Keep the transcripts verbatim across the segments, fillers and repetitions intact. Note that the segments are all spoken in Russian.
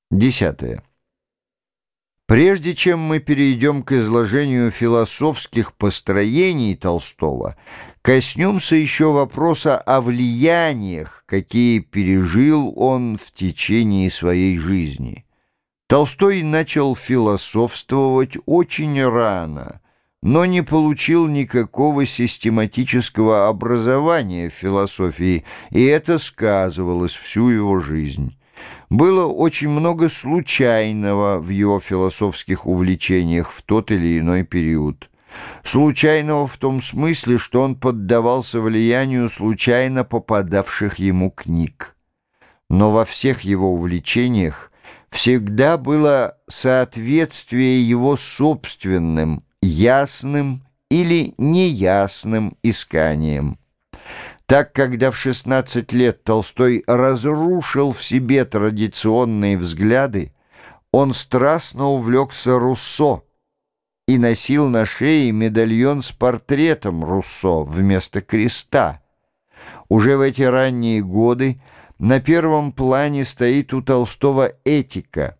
Десятое. Прежде чем мы перейдем к изложению философских построений Толстого, коснемся еще вопроса о влияниях, какие пережил он в течение своей жизни. Толстой начал философствовать очень рано, но не получил никакого систематического образования в философии, и это сказывалось всю его жизнь. Было очень много случайного в его философских увлечениях в тот или иной период. Случайного в том смысле, что он поддавался влиянию случайно попадавших ему книг. Но во всех его увлечениях всегда было соответствие его собственным, ясным или неясным исканиям. Так, когда в шестнадцать лет Толстой разрушил в себе традиционные взгляды, он страстно увлекся Руссо и носил на шее медальон с портретом Руссо вместо креста. Уже в эти ранние годы на первом плане стоит у Толстого этика,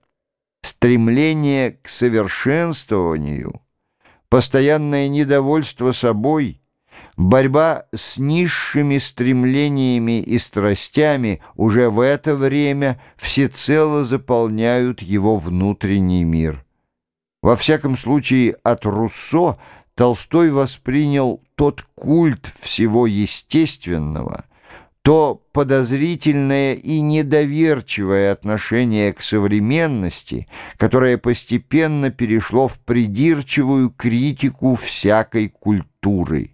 стремление к совершенствованию, постоянное недовольство собой, борьба с низшими стремлениями и страстями уже в это время всецело заполняют его внутренний мир. Во всяком случае, от Руссо Толстой воспринял тот культ всего естественного, то подозрительное и недоверчивое отношение к современности, которое постепенно перешло в придирчивую критику всякой культуры.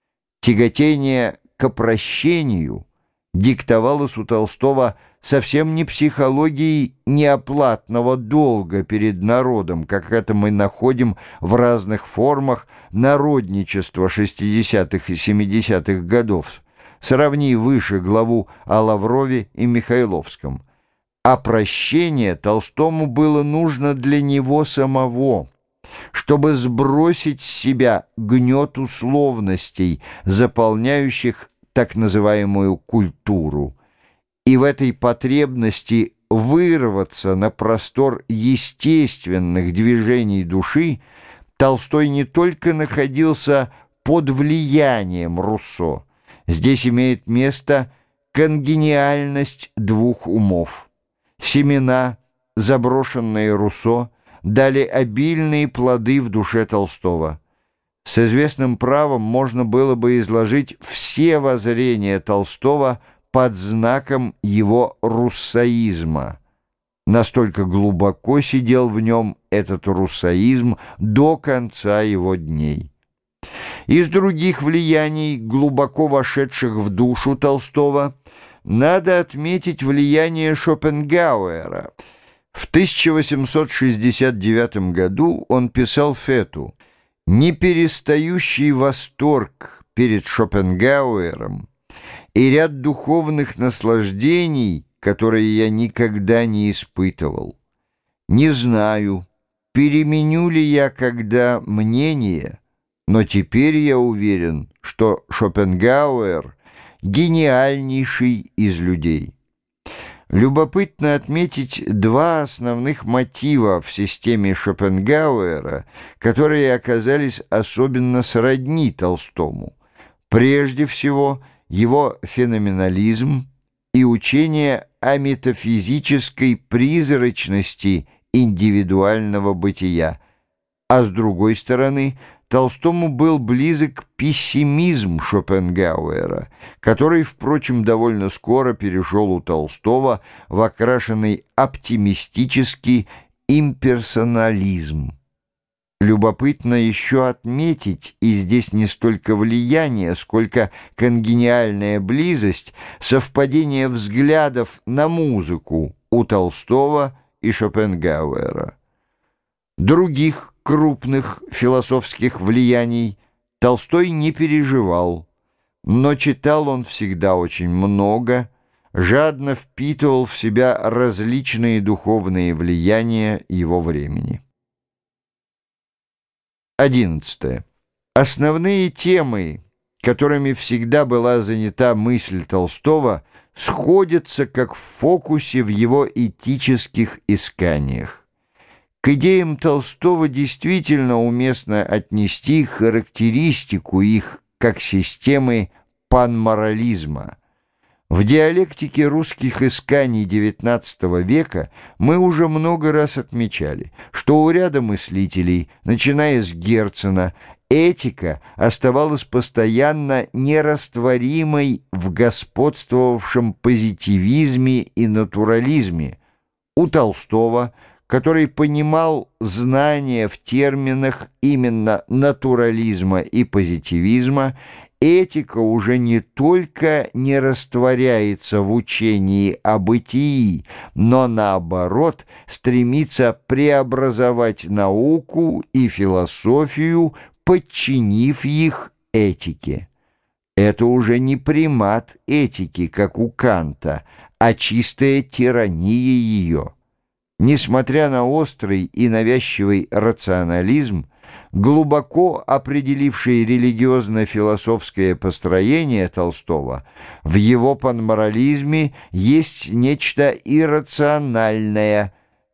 Тяготение к опрощению диктовалось у Толстого совсем не психологией неоплатного долга перед народом, как это мы находим в разных формах народничества шестидесятых и семидесятых годов. Сравни выше главу о Лаврове и Михайловском. Опрощение Толстому было нужно для него самого, чтобы сбросить с себя гнет условностей, заполняющих так называемую культуру, и в этой потребности вырваться на простор естественных движений души Толстой не только находился под влиянием Руссо. Здесь имеет место конгениальность двух умов. Семена, заброшенные Руссо, дали обильные плоды в душе Толстого. С известным правом можно было бы изложить все воззрения Толстого под знаком его руссоизма. Настолько глубоко сидел в нем этот руссоизм до конца его дней. Из других влияний, глубоко вошедших в душу Толстого, надо отметить влияние Шопенгауэра. В тысяча восемьсот шестьдесят девятом году он писал Фету: «Неперестающий восторг перед Шопенгауэром и ряд духовных наслаждений, которые я никогда не испытывал. Не знаю, переменю ли я когда мнение, но теперь я уверен, что Шопенгауэр — гениальнейший из людей». Любопытно отметить два основных мотива в системе Шопенгауэра, которые оказались особенно сродни Толстому. Прежде всего, его феноменализм и учение о метафизической призрачности индивидуального бытия, а с другой стороны, Толстому был близок пессимизм Шопенгауэра, который, впрочем, довольно скоро перешел у Толстого в окрашенный оптимистический имперсонализм. Любопытно еще отметить, и здесь не столько влияние, сколько конгениальная близость, совпадение взглядов на музыку у Толстого и Шопенгауэра. Других крупных философских влияний Толстой не переживал, но читал он всегда очень много, жадно впитывал в себя различные духовные влияния его времени. Одиннадцатое. Основные темы, которыми всегда была занята мысль Толстого, сходятся как в фокусе в его этических исканиях. К идеям Толстого действительно уместно отнести характеристику их как системы панморализма. В диалектике русских исканий девятнадцатого века мы уже много раз отмечали, что у ряда мыслителей, начиная с Герцена, этика оставалась постоянно нерастворимой в господствовавшем позитивизме и натурализме. У Толстого, который понимал знания в терминах именно натурализма и позитивизма, этика уже не только не растворяется в учении о бытии, но, наоборот, стремится преобразовать науку и философию, подчинив их этике. Это уже не примат этики, как у Канта, а чистая тирания ее. Несмотря на острый и навязчивый рационализм, глубоко определивший религиозно-философское построение Толстого, в его панморализме есть нечто иррациональное,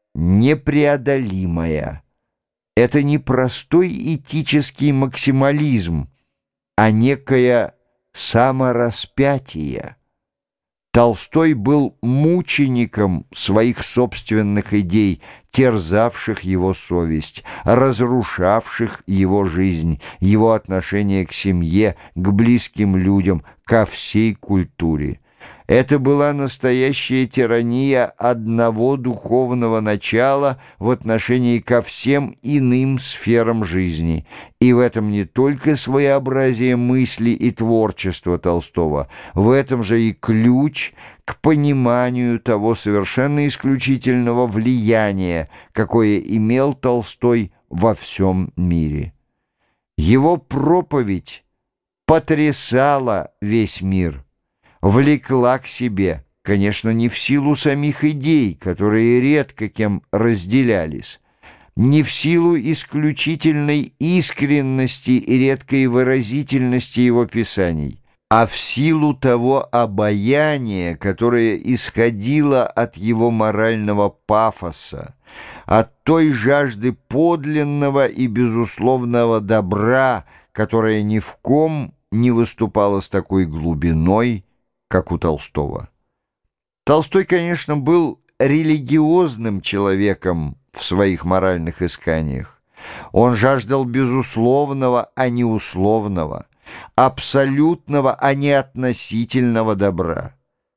непреодолимое. Это не простой этический максимализм, а некое самораспятие. Толстой был мучеником своих собственных идей, терзавших его совесть, разрушавших его жизнь, его отношение к семье, к близким людям, ко всей культуре. Это была настоящая тирания одного духовного начала в отношении ко всем иным сферам жизни. И в этом не только своеобразие мысли и творчества Толстого, в этом же и ключ к пониманию того совершенно исключительного влияния, какое имел Толстой во всем мире. Его проповедь потрясала весь мир, влекла к себе, конечно, не в силу самих идей, которые редко кем разделялись, не в силу исключительной искренности и редкой выразительности его писаний, а в силу того обаяния, которое исходило от его морального пафоса, от той жажды подлинного и безусловного добра, которая ни в ком не выступала с такой глубиной, как у Толстого. Толстой, конечно, был религиозным человеком в своих моральных исканиях. Он жаждал безусловного, а не условного, абсолютного, а не относительного добра.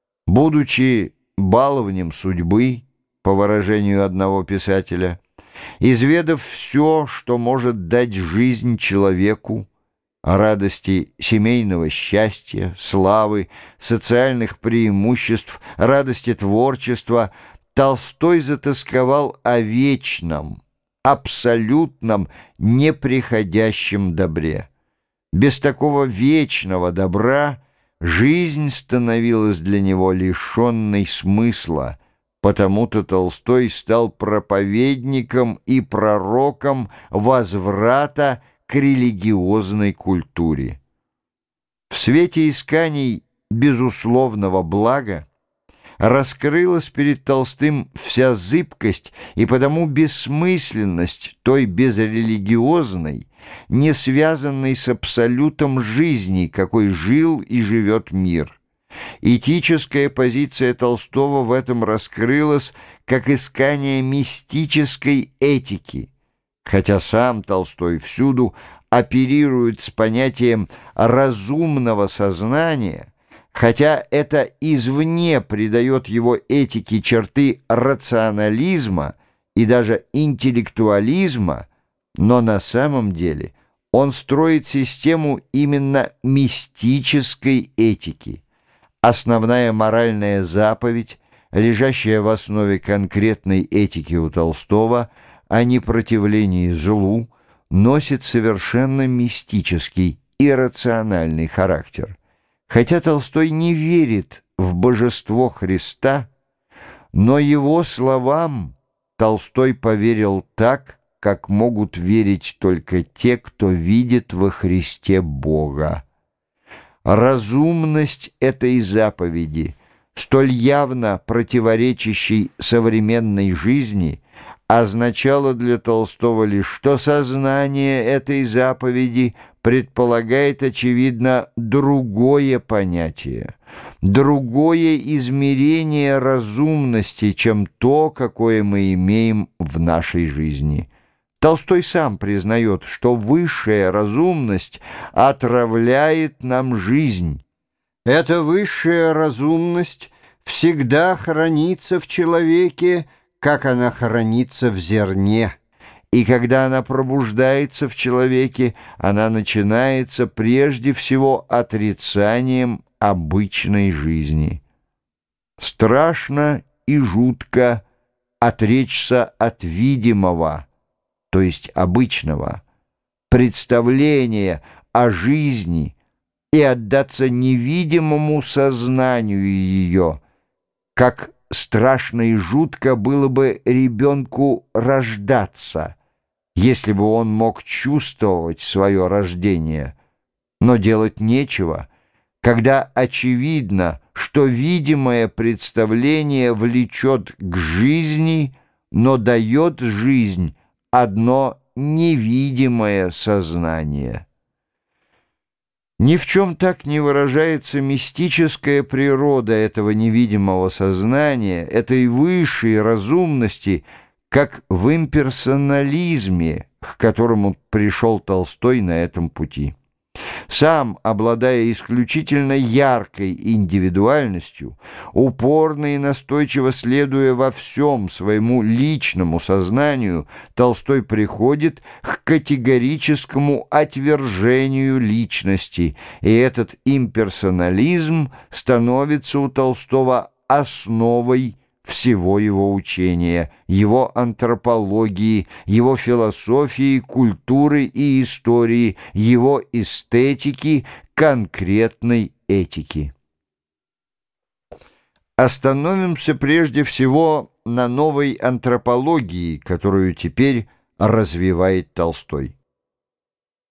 Будучи баловнем судьбы, по выражению одного писателя, изведав все, что может дать жизнь человеку, радости семейного счастья, славы, социальных преимуществ, радости творчества, Толстой затосковал о вечном, абсолютном, неприходящем добре. Без такого вечного добра жизнь становилась для него лишенной смысла, потому-то Толстой стал проповедником и пророком возврата к религиозной культуре. В свете исканий безусловного блага раскрылась перед Толстым вся зыбкость и потому бессмысленность той безрелигиозной, не связанной с абсолютом жизни, какой жил и живет мир. Этическая позиция Толстого в этом раскрылась как искание мистической этики, хотя сам Толстой всюду оперирует с понятием разумного сознания, хотя это извне придает его этике черты рационализма и даже интеллектуализма, но на самом деле он строит систему именно мистической этики. Основная моральная заповедь, лежащая в основе конкретной этики у Толстого, о непротивлении злу, носит совершенно мистический, иррациональный характер. Хотя Толстой не верит в божество Христа, но его словам Толстой поверил так, как могут верить только те, кто видит во Христе Бога. Разумность этой заповеди столь явно противоречащей современной жизни, означало для Толстого лишь, что сознание этой заповеди предполагает, очевидно, другое понятие, другое измерение разумности, чем то, какое мы имеем в нашей жизни. Толстой сам признает, что высшая разумность отравляет нам жизнь. Эта высшая разумность всегда хранится в человеке, как она хранится в зерне. И когда она пробуждается в человеке, она начинается прежде всего отрицанием обычной жизни. Страшно и жутко отречься от видимого, то есть обычного, представления о жизни и отдаться невидимому сознанию ее, как страшно и жутко было бы ребенку рождаться, если бы он мог чувствовать свое рождение. Но делать нечего, когда очевидно, что видимое представление влечет к жизни, но дает жизнь одно невидимое сознание. Ни в чем так не выражается мистическая природа этого невидимого сознания, этой высшей разумности, как в имперсонализме, к которому пришел Толстой на этом пути. Сам, обладая исключительно яркой индивидуальностью, упорно и настойчиво следуя во всем своему личному сознанию, Толстой приходит к категорическому отвержению личности, и этот имперсонализм становится у Толстого основой всего его учения, его антропологии, его философии, культуры и истории, его эстетики, конкретной этики. Остановимся прежде всего на новой антропологии, которую теперь развивает Толстой.